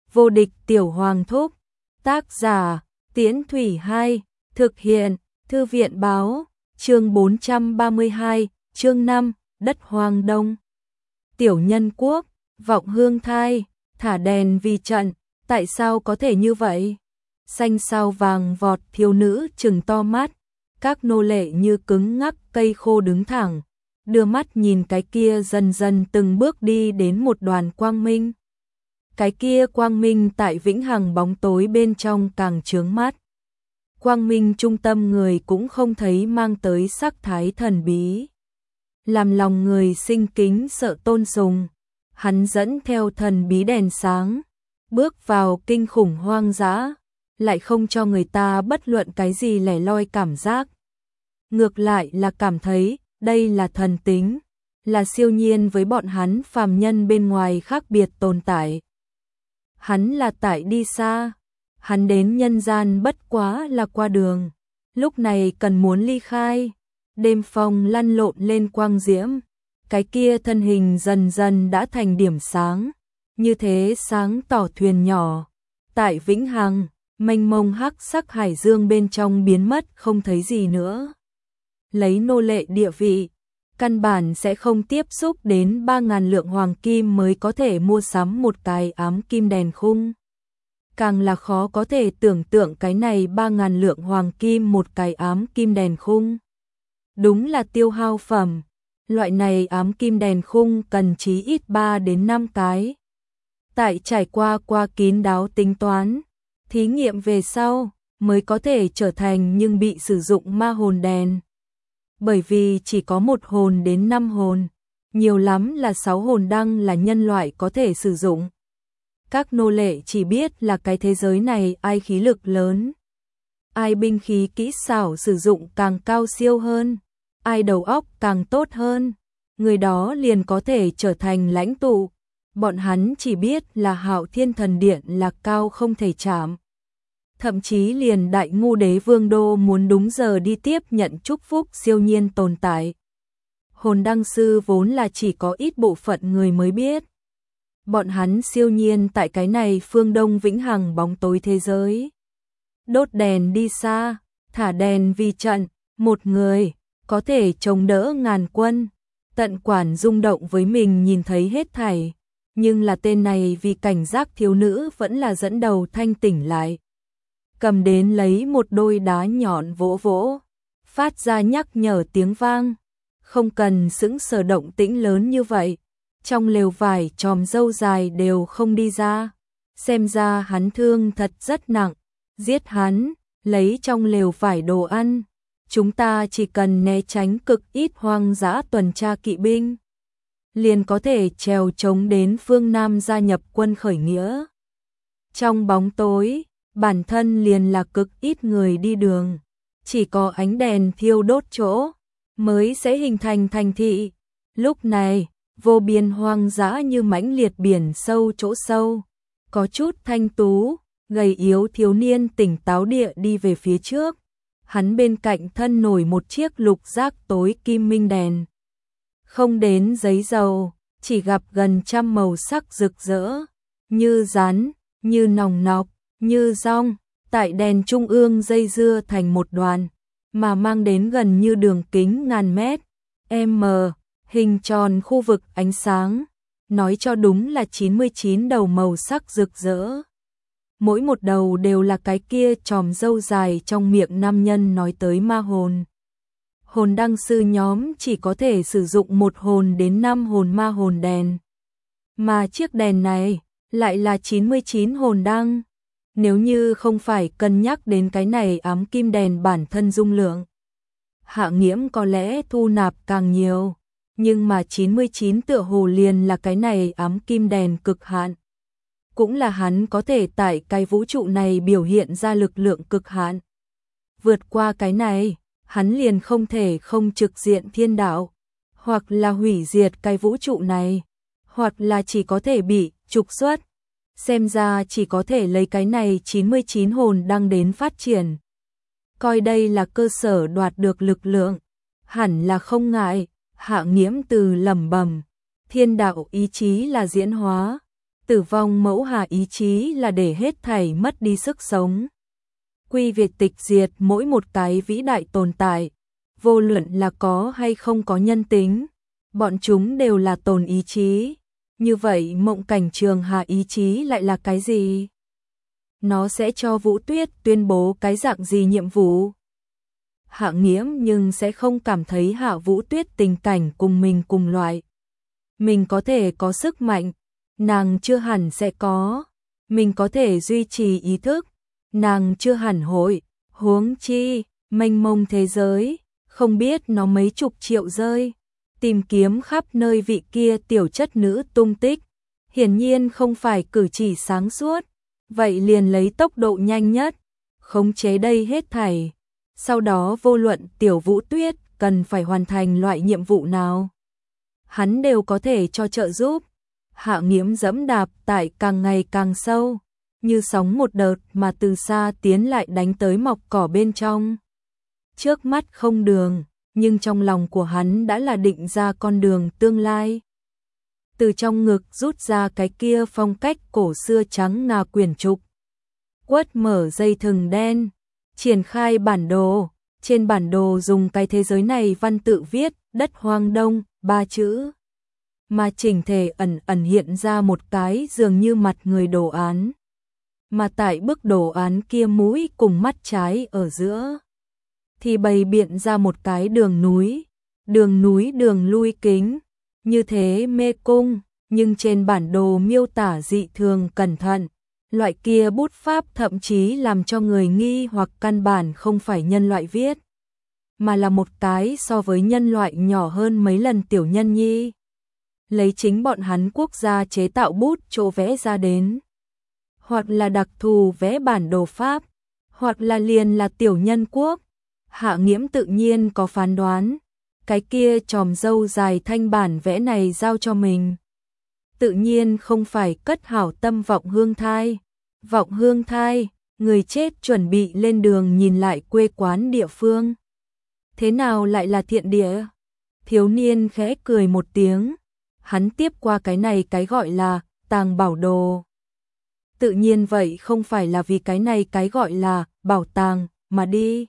Vô địch tiểu hoàng thúc. Tác giả, Tiễn Thủy 2, thực hiện, Thư viện báo, chương 432, chương 5, đất hoang đông. Tiểu nhân quốc, vọng hương thai, thả đèn vì trận, tại sao có thể như vậy? Xanh sao vàng vọt thiếu nữ trừng to mắt, các nô lệ như cứng ngắc cây khô đứng thẳng, đưa mắt nhìn cái kia dần dần từng bước đi đến một đoàn quang minh. Cái kia quang minh tại vĩnh hằng bóng tối bên trong càng chướng mắt. Quang minh trung tâm người cũng không thấy mang tới sắc thái thần bí, làm lòng người sinh kính sợ tôn sùng. Hắn dẫn theo thần bí đèn sáng, bước vào kinh khủng hoang dã, lại không cho người ta bất luận cái gì lẻ loi cảm giác. Ngược lại là cảm thấy đây là thần tính, là siêu nhiên với bọn hắn phàm nhân bên ngoài khác biệt tồn tại. Hắn là tại đi xa, hắn đến nhân gian bất quá là qua đường, lúc này cần muốn ly khai. Đêm phong lăn lộn lên quang diễm, cái kia thân hình dần dần đã thành điểm sáng, như thế sáng tỏ thuyền nhỏ, tại vĩnh hằng, mênh mông hắc sắc hải dương bên trong biến mất không thấy gì nữa. Lấy nô lệ địa vị, căn bản sẽ không tiếp xúc đến 3.000 lượng hoàng kim mới có thể mua sắm một cái ám kim đèn khung. Càng là khó có thể tưởng tượng cái này 3.000 lượng hoàng kim một cái ám kim đèn khung. Đúng là tiêu hao phẩm, loại này ám kim đèn khung cần chí ít 3 đến 5 cái. Tại trải qua kín đáo tính toán, thí nghiệm về sau mới có thể trở thành nhưng bị sử dụng ma hồn đèn. Bởi vì chỉ có 1 hồn đến 5 hồn, nhiều lắm là 6 hồn đăng là nhân loại có thể sử dụng. Các nô lệ chỉ biết là cái thế giới này ai khí lực lớn, ai binh khí kỹ xảo sử dụng càng cao siêu hơn, ai đầu óc càng tốt hơn, người đó liền có thể trở thành lãnh tụ. Bọn hắn chỉ biết là Hạo Thiên Thần Điện là cao không thể chạm. Thậm chí liền Đại Ngu Đế Vương Đô muốn đúng giờ đi tiếp nhận chúc phúc siêu nhiên tồn tại. Hồn đăng sư vốn là chỉ có ít bộ phận người mới biết. Bọn hắn siêu nhiên tại cái này phương đông vĩnh hằng bóng tối thế giới. Đốt đèn đi xa, thả đèn vì trận, một người có thể chống đỡ ngàn quân, tận quản rung động với mình nhìn thấy hết thảy. Nhưng là tên này vì cảnh giác thiếu nữ vẫn là dẫn đầu thanh tỉnh lại. Cầm đến lấy một đôi đá nhọn vỗ vỗ, phát ra nhắc nhở tiếng vang. Không cần sững sờ động tĩnh lớn như vậy, trong lều vải chòm râu dài đều không đi ra. Xem ra hắn thương thật rất nặng, giết hắn, lấy trong lều vải đồ ăn. Chúng ta chỉ cần né tránh cực ít hoang dã tuần tra kỵ binh, liền có thể trèo trống đến phương Nam gia nhập quân khởi nghĩa. Trong bóng tối, bản thân liền là cực ít người đi đường, chỉ có ánh đèn thiêu đốt chỗ mới sẽ hình thành thành thị. Lúc này, vô biên hoang dã như mãnh liệt biển sâu chỗ sâu, có chút thanh tú, gầy yếu thiếu niên tỉnh táo địa đi về phía trước. Hắn bên cạnh thân nổi một chiếc lục giác tối kim minh đèn. Không đến giấy dầu, chỉ gặp gần trăm màu sắc rực rỡ, như rắn, như nòng nọc, như rong, tại đèn trung ương dây dưa thành một đoàn, mà mang đến gần như đường kính ngàn mét, m, hình tròn khu vực ánh sáng, nói cho đúng là 99 đầu màu sắc rực rỡ. Mỗi một đầu đều là cái kia chòm râu dài trong miệng nam nhân nói tới ma hồn. Hồn đăng sư nhóm chỉ có thể sử dụng 1 hồn đến 5 hồn ma hồn đèn. Mà chiếc đèn này lại là 99 hồn đăng. Nếu như không phải cân nhắc đến cái này ám kim đèn bản thân dung lượng, Hạ Nghiễm có lẽ thu nạp càng nhiều. Nhưng mà 99 tựa hồ liền là cái này ám kim đèn cực hạn. Cũng là hắn có thể tại cái vũ trụ này biểu hiện ra lực lượng cực hạn. Vượt qua cái này, hắn liền không thể không trực diện thiên đạo, hoặc là hủy diệt cái vũ trụ này, hoặc là chỉ có thể bị trục xuất. Xem ra chỉ có thể lấy cái này 99 hồn đăng đến phát triển. Coi đây là cơ sở đoạt được lực lượng, hẳn là không ngại. Hạ Nghiễm từ lẩm bẩm, thiên đạo ý chí là diễn hóa, Tử vong mẫu hạ ý chí là để hết thảy mất đi sức sống. Quy việt tịch diệt mỗi một cái vĩ đại tồn tại, vô luận là có hay không có nhân tính, bọn chúng đều là tồn ý chí. Như vậy mộng cảnh trường hạ ý chí lại là cái gì? Nó sẽ cho Vũ Tuyết tuyên bố cái dạng gì nhiệm vụ? Hạ Nghiễm nhưng sẽ không cảm thấy Hạ Vũ Tuyết tình cảnh cùng mình cùng loại. Mình có thể có sức mạnh, nàng chưa hẳn sẽ có. Mình có thể duy trì ý thức, nàng chưa hẳn hội. Huống chi, mênh mông thế giới, không biết nó mấy chục triệu rơi. Tìm kiếm khắp nơi vị kia tiểu chất nữ tung tích, hiển nhiên không phải cử chỉ sáng suốt. Vậy liền lấy tốc độ nhanh nhất, khống chế đây hết thảy. Sau đó vô luận tiểu Vũ Tuyết cần phải hoàn thành loại nhiệm vụ nào, hắn đều có thể cho trợ giúp. Hạ Nghiễm dẫm đạp tại càng ngày càng sâu, như sóng một đợt mà từ xa tiến lại đánh tới mọc cỏ bên trong. Trước mắt không đường, nhưng trong lòng của hắn đã là định ra con đường tương lai. Từ trong ngực rút ra cái kia phong cách cổ xưa trắng ngà quyển trục. Quất mở dây thừng đen, triển khai bản đồ. Trên bản đồ dùng cái thế giới này văn tự viết đất hoang đông, 3 chữ. Mà chỉnh thể ẩn ẩn hiện ra một cái dường như mặt người đồ án. Mà tại bức đồ án kia mũi cùng mắt trái ở giữa thì bày biện ra một cái đường núi đường lui kính, như thế mê cung, nhưng trên bản đồ miêu tả dị thường cẩn thận, loại kia bút pháp thậm chí làm cho người nghi hoặc căn bản không phải nhân loại viết, mà là một cái so với nhân loại nhỏ hơn mấy lần tiểu nhân nhi. Lấy chính bọn hắn quốc gia chế tạo bút chỗ vẽ ra đến. Hoặc là đặc thù vẽ bản đồ pháp, hoặc là liền là tiểu nhân quốc. Hạ Nghiễm tự nhiên có phán đoán, cái kia chòm râu dài thanh bản vẽ này giao cho mình. Tự nhiên không phải cất hảo tâm vọng hương thai. Vọng hương thai, người chết chuẩn bị lên đường nhìn lại quê quán địa phương. Thế nào lại là thiện địa? Thiếu niên khẽ cười một tiếng, hắn tiếp qua cái này cái gọi là tàng bảo đồ. Tự nhiên vậy không phải là vì cái này cái gọi là bảo tàng mà đi.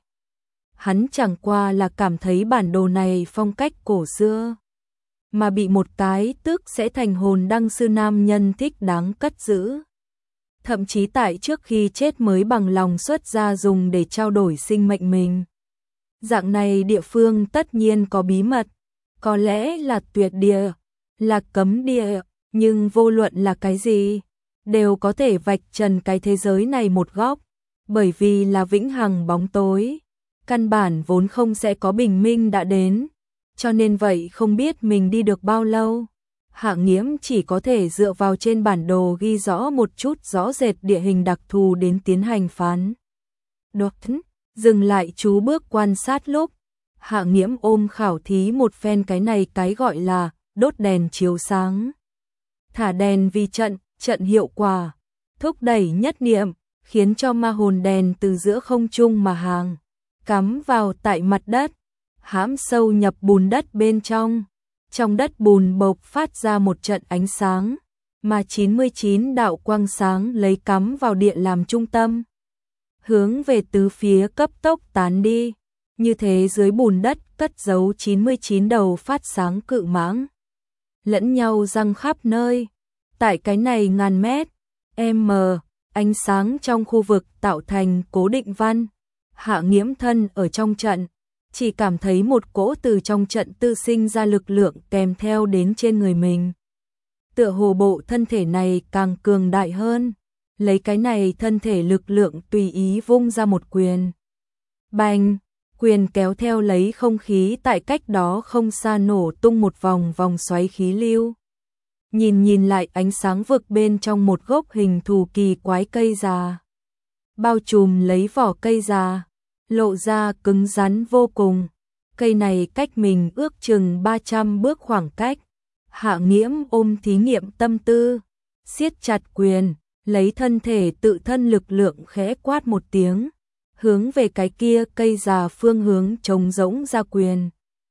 Hắn chẳng qua là cảm thấy bản đồ này phong cách cổ xưa, mà bị một cái tức sẽ thành hồn đăng sư nam nhân thích đáng cất giữ. Thậm chí tại trước khi chết mới bằng lòng xuất ra dùng để trao đổi sinh mệnh mình. Dạng này địa phương tất nhiên có bí mật, có lẽ là tuyệt địa, là cấm địa, nhưng vô luận là cái gì, đều có thể vạch trần cái thế giới này một góc, bởi vì là vĩnh hằng bóng tối, căn bản vốn không sẽ có bình minh đã đến, cho nên vậy không biết mình đi được bao lâu. Hạ Nghiễm chỉ có thể dựa vào trên bản đồ ghi rõ một chút rõ rệt địa hình đặc thù đến tiến hành phán đoán. Dừng lại chú bước quan sát lúc, Hạ Nghiễm ôm khảo thí một phen cái này cái gọi là đốt đèn chiếu sáng. Thả đèn vì trận hiệu quả, thúc đẩy nhất niệm, khiến cho ma hồn đèn từ giữa không trung mà hàng, cắm vào tại mặt đất, hãm sâu nhập bùn đất bên trong. Trong đất bùn bộc phát ra một trận ánh sáng, mà 99 đạo quang sáng lấy cắm vào địa làm trung tâm, hướng về tứ phía cấp tốc tán đi. Như thế dưới bùn đất cất giấu 99 đầu phát sáng cự mãng, lẫn nhau răng khắp nơi. Tại cái này ngàn mét m ánh sáng trong khu vực tạo thành cố định văn. Hạ Nghiễm thân ở trong trận, chỉ cảm thấy một cỗ từ trong trận tự sinh ra lực lượng kèm theo đến trên người mình. Tựa hồ bộ thân thể này càng cường đại hơn, lấy cái này thân thể lực lượng tùy ý vung ra một quyền. Bành, quyền kéo theo lấy không khí tại cách đó không xa nổ tung một vòng xoáy khí lưu. Nhìn lại ánh sáng vực bên trong một gốc hình thù kỳ quái cây già, bao trùm lấy vỏ cây già, lộ ra cứng rắn vô cùng. Cây này cách mình ước chừng 300 bước khoảng cách. Hạ Nghiễm ôm thí nghiệm tâm tư, siết chặt quyền, lấy thân thể tự thân lực lượng khẽ quát một tiếng, hướng về cái kia cây già phương hướng trống rỗng ra quyền.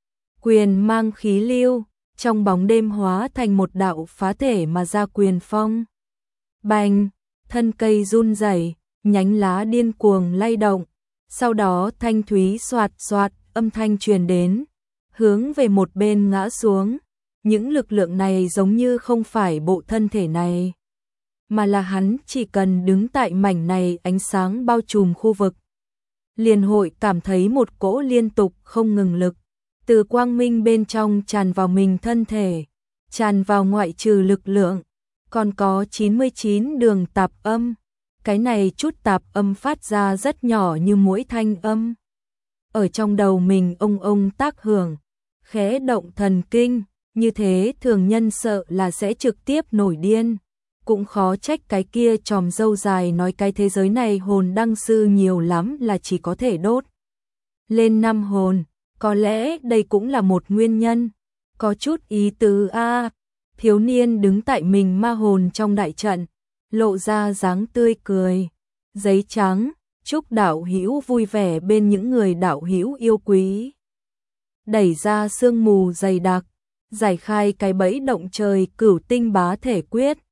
Quyền mang khí lưu, trong bóng đêm hóa thành một đạo phá thể mà ra quyền phong. Bành, thân cây run rẩy, nhánh lá điên cuồng lay động, sau đó thanh thúy xoạt xoạt âm thanh truyền đến, hướng về một bên ngã xuống. Những lực lượng này giống như không phải bộ thân thể này, mà là hắn chỉ cần đứng tại mảnh này ánh sáng bao trùm khu vực, liền hội cảm thấy một cỗ liên tục không ngừng lực từ quang minh bên trong tràn vào mình thân thể, tràn vào ngoại trừ lực lượng, còn có 99 đường tạp âm. Cái này chút tạp âm phát ra rất nhỏ như mỗi thanh âm. Ở trong đầu mình ông tác hưởng, khẽ động thần kinh, như thế thường nhân sợ là sẽ trực tiếp nổi điên. Cũng khó trách cái kia tròm râu dài nói cái thế giới này hồn đăng sư nhiều lắm là chỉ có thể đốt lên 5 hồn, có lẽ đây cũng là một nguyên nhân. Có chút ý tứ a. Thiếu niên đứng tại mình ma hồn trong đại trận, lộ ra dáng tươi cười. Giấy trắng, chúc đạo hữu vui vẻ bên những người đạo hữu yêu quý. Đẩy ra sương mù dày đặc, giải khai cái bẫy động trời cửu tinh bá thể quyết.